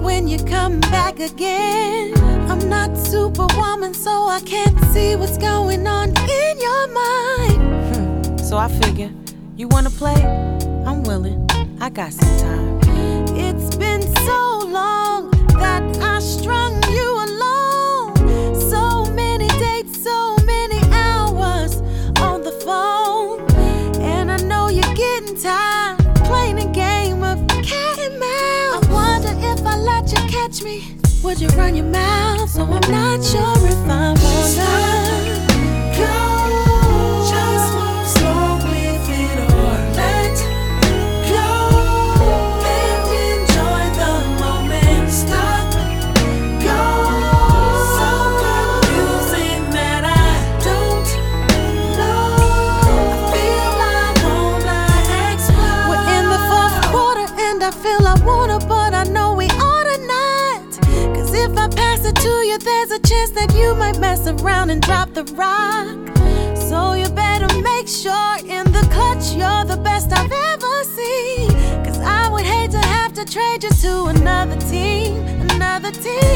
when you come back again. I'm not superwoman, so I can't see what's going on in your mind. So I figure, you wanna play? I'm willing, I got some time. It's been so long that I strung you along. So many dates, so many hours on the phone. And I know you're getting tired playing a game of cat and mouse. I wonder if I let you catch me, would you run your mouth? So I'm not sure if I wanna go. Just move slow with it or let go and enjoy the moment. Stop, go. So confusing that I don't know. I feel I wanna explode. We're in the fourth quarter and I feel I wanna, but I know we ought to not. Cause if I pass it to you, there's a chance that you might mess around and drop the rock. So you better make sure in the clutch you're the best I've ever seen. Cause I would hate to have to trade you to another team, another team.